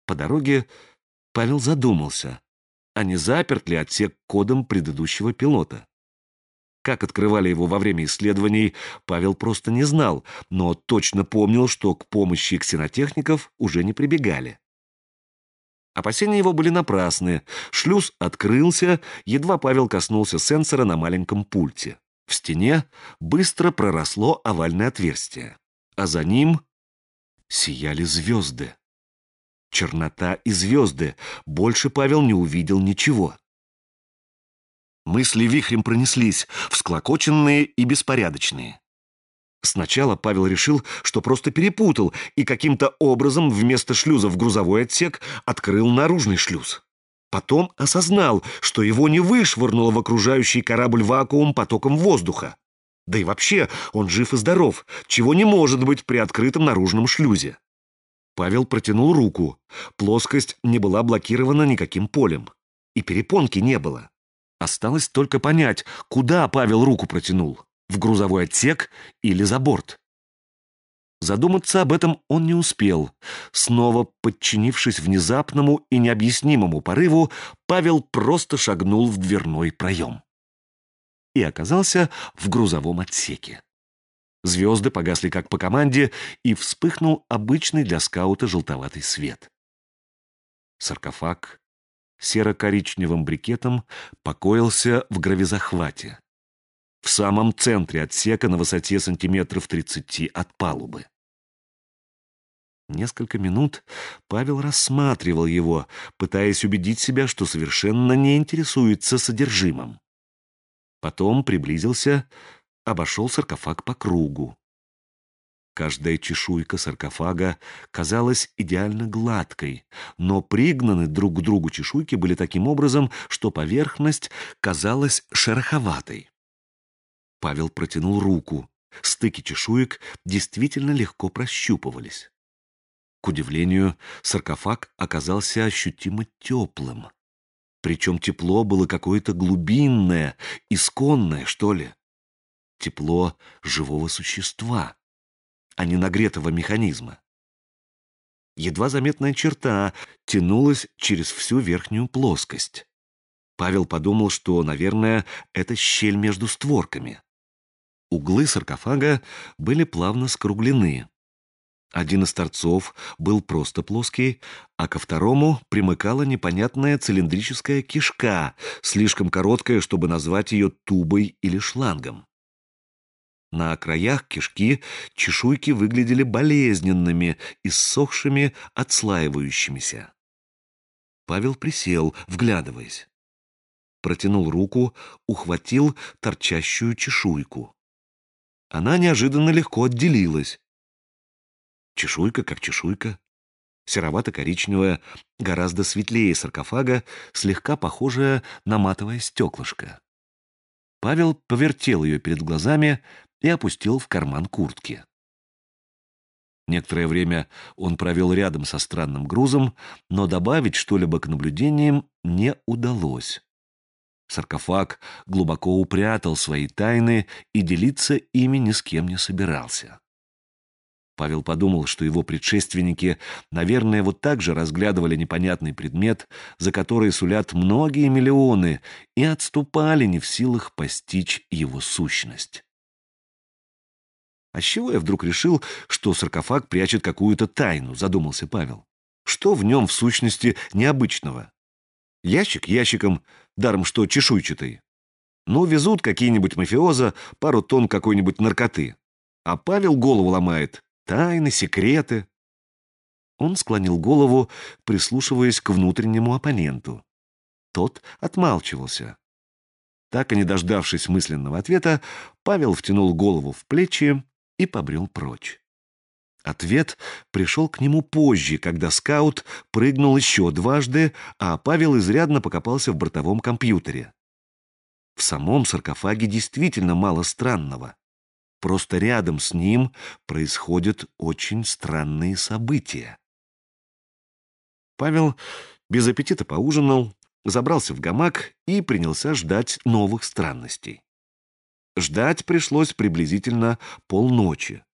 По дороге Павел задумался, а не заперт ли отсек кодом предыдущего пилота. Как открывали его во время исследований, Павел просто не знал, но точно помнил, что к помощи ксенотехников уже не прибегали. Опасения его были напрасны. Шлюз открылся, едва Павел коснулся сенсора на маленьком пульте. В стене быстро проросло овальное отверстие, а за ним сияли звезды. Чернота и звезды. Больше Павел не увидел ничего. Мысли вихрем пронеслись, всклокоченные и беспорядочные. Сначала Павел решил, что просто перепутал, и каким-то образом вместо шлюза в грузовой отсек открыл наружный шлюз. Потом осознал, что его не вышвырнуло в окружающий корабль вакуум потоком воздуха. Да и вообще, он жив и здоров, чего не может быть при открытом наружном шлюзе. Павел протянул руку. Плоскость не была блокирована никаким полем. И перепонки не было. Осталось только понять, куда Павел руку протянул. В грузовой отсек или за борт. Задуматься об этом он не успел. Снова подчинившись внезапному и необъяснимому порыву, Павел просто шагнул в дверной проем. И оказался в грузовом отсеке. Звезды погасли как по команде, и вспыхнул обычный для скаута желтоватый свет. Саркофаг серо-коричневым брикетом покоился в гравизахвате. В самом центре отсека на высоте сантиметров 30 от палубы. Несколько минут Павел рассматривал его, пытаясь убедить себя, что совершенно не интересуется содержимым. Потом приблизился, обошел саркофаг по кругу. Каждая чешуйка саркофага казалась идеально гладкой, но пригнаны друг к другу чешуйки были таким образом, что поверхность казалась шероховатой. Павел протянул руку. Стыки чешуек действительно легко прощупывались. К удивлению, саркофаг оказался ощутимо теплым. Причем тепло было какое-то глубинное, исконное, что ли. Тепло живого существа, а не нагретого механизма. Едва заметная черта тянулась через всю верхнюю плоскость. Павел подумал, что, наверное, это щель между створками. Углы саркофага были плавно скруглены. Один из торцов был просто плоский, а ко второму примыкала непонятная цилиндрическая кишка, слишком короткая, чтобы назвать ее тубой или шлангом. На краях кишки чешуйки выглядели болезненными, иссохшими, отслаивающимися. Павел присел, вглядываясь. Протянул руку, ухватил торчащую чешуйку. Она неожиданно легко отделилась. Чешуйка как чешуйка. Серовато-коричневая, гораздо светлее саркофага, слегка похожая на матовое стеклышко. Павел повертел ее перед глазами и опустил в карман куртки. Некоторое время он провел рядом со странным грузом, но добавить что-либо к наблюдениям не удалось. Саркофаг глубоко упрятал свои тайны и делиться ими ни с кем не собирался. Павел подумал, что его предшественники, наверное, вот так же разглядывали непонятный предмет, за который сулят многие миллионы, и отступали, не в силах постичь его сущность. «А с чего я вдруг решил, что саркофаг прячет какую-то тайну?» — задумался Павел. «Что в нем в сущности необычного? Ящик ящиком, даром что чешуйчатый. Ну, везут какие-нибудь мафиоза пару тонн какой-нибудь наркоты. А Павел голову ломает. Тайны, секреты». Он склонил голову, прислушиваясь к внутреннему оппоненту. Тот отмалчивался. Так и не дождавшись мысленного ответа, Павел втянул голову в плечи и побрел прочь. Ответ пришел к нему позже, когда скаут прыгнул еще дважды, а Павел изрядно покопался в бортовом компьютере. В самом саркофаге действительно мало странного. Просто рядом с ним происходят очень странные события. Павел без аппетита поужинал, забрался в гамак и принялся ждать новых странностей. Ждать пришлось приблизительно полночи.